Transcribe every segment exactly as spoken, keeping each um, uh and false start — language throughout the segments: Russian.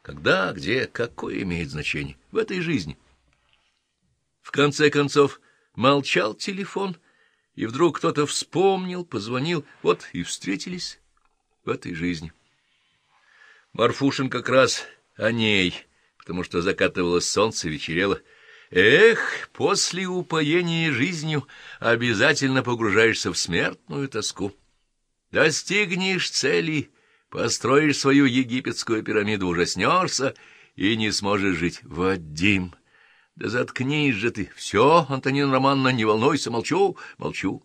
Когда, где, какое имеет значение в этой жизни? В конце концов молчал телефон, и вдруг кто-то вспомнил, позвонил, вот и встретились в этой жизни. Марфушин как раз о ней, потому что закатывалось солнце, вечерело. Эх, после упоения жизнью обязательно погружаешься в смертную тоску. Достигнешь цели, построишь свою египетскую пирамиду, ужаснешься и не сможешь жить. Вадим, да заткнись же ты. Все, Антонина Романовна, не волнуйся, молчу, молчу.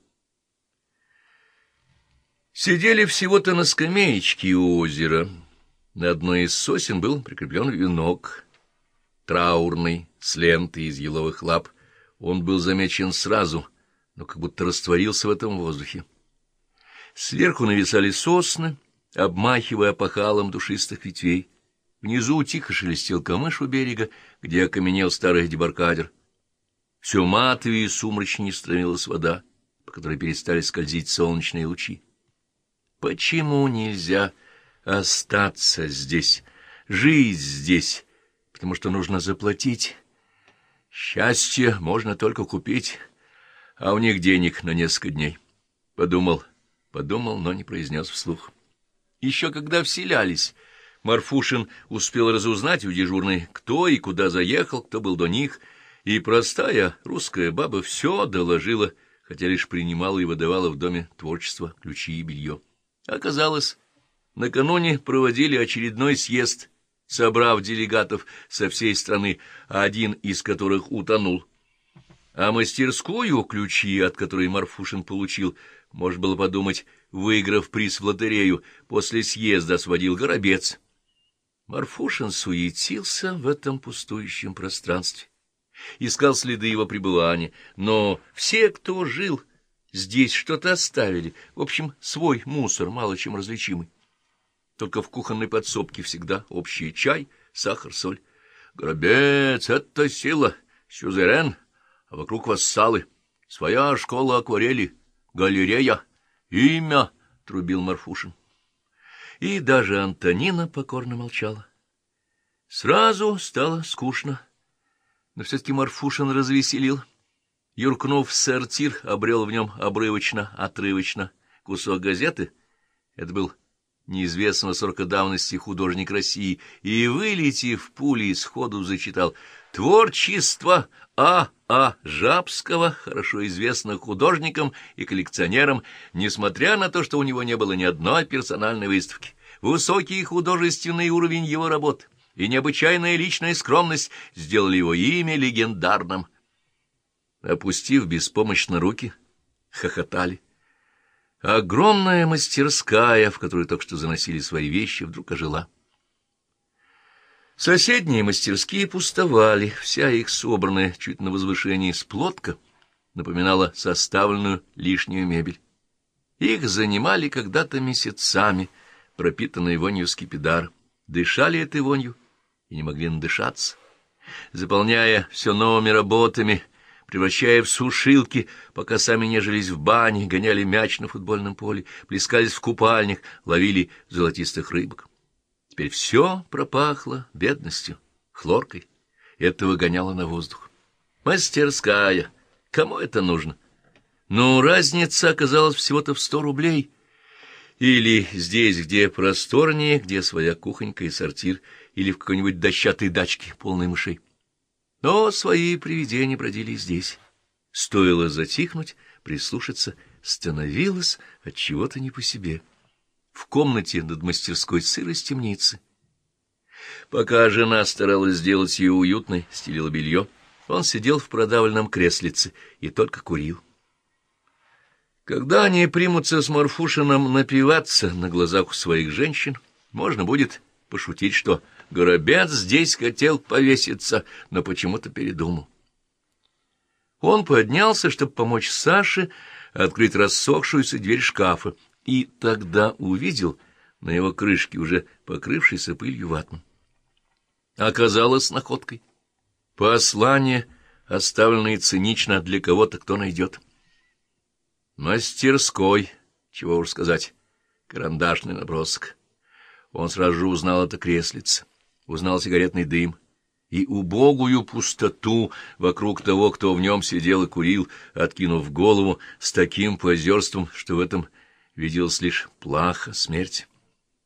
Сидели всего-то на скамеечке у озера. На одной из сосен был прикреплен венок, траурный, с лентой из еловых лап. Он был замечен сразу, но как будто растворился в этом воздухе. Сверху нависали сосны, обмахивая опахалом душистых ветвей. Внизу тихо шелестел камыш у берега, где окаменел старый дебаркадер. Все матовее и сумрачнее становилась вода, по которой перестали скользить солнечные лучи. Почему нельзя остаться здесь, жить здесь? Потому что нужно заплатить. Счастье можно только купить, а у них денег на несколько дней. Подумал, подумал, но не произнес вслух. Еще когда вселялись, Марфушин успел разузнать у дежурной, кто и куда заехал, кто был до них, и простая русская баба все доложила, хотя лишь принимала и выдавала в доме творчество, ключи и белье. Оказалось, накануне проводили очередной съезд, собрав делегатов со всей страны, один из которых утонул. А мастерскую, ключи от которой Марфушин получил, можно было подумать, выиграв приз в лотерею, после съезда сводил Горобец. Марфушин суетился в этом пустующем пространстве, искал следы его пребывания, но все, кто жил здесь, что-то оставили, в общем, свой мусор, мало чем различимый. Только в кухонной подсобке всегда общий чай, сахар, соль. Горобец — это сила, сюзерен, а вокруг вассалы. Своя школа акварели, галерея, имя, — трубил Марфушин. И даже Антонина покорно молчала. Сразу стало скучно, но все-таки Марфушин развеселил. Юркнув в сортир, обрел в нем обрывочно-отрывочно кусок газеты. Это был неизвестного срока давности художник России, и, вылетев пулей, сходу зачитал «Творчество А. А. Жабского, хорошо известно художникам и коллекционерам, несмотря на то, что у него не было ни одной персональной выставки. Высокий художественный уровень его работ и необычайная личная скромность сделали его имя легендарным». Опустив беспомощно руки, хохотали. Огромная мастерская, в которую только что заносили свои вещи, вдруг ожила. Соседние мастерские пустовали, вся их собранная чуть на возвышении сплотка напоминала составленную лишнюю мебель. Их занимали когда-то месяцами, пропитанные вонью скипидара, дышали этой вонью и не могли надышаться, заполняя все новыми работами, превращая в сушилки, пока сами нежились в бане, гоняли мяч на футбольном поле, плескались в купальнях, ловили золотистых рыбок. Теперь все пропахло бедностью, хлоркой, и это выгоняло на воздух. Мастерская! Кому это нужно? Ну, разница оказалась всего-то в сто рублей. Или здесь, где просторнее, где своя кухонька и сортир, или в какой-нибудь дощатой дачке, полной мышей. Но свои привидения бродили здесь. Стоило затихнуть, прислушаться, становилось от чего-то не по себе. В комнате над мастерской сырость темницы. Пока жена старалась сделать ее уютной, стелила белье, он сидел в продавленном креслице и только курил. Когда они примутся с Марфушиным напиваться на глазах у своих женщин, можно будет пошутить, что Горобец здесь хотел повеситься, но почему-то передумал. Он поднялся, чтобы помочь Саше открыть рассохшуюся дверь шкафа, и тогда увидел на его крышке уже покрывшийся пылью ватман. Оказалось находкой. Послание, оставленное цинично для кого-то, кто найдет. Мастерской, чего уж сказать, карандашный набросок. Он сразу же узнал это креслице. узнал сигаретный дым и убогую пустоту вокруг того, кто в нем сидел и курил, откинув голову с таким позерством, что в этом виделась лишь плаха, смерть.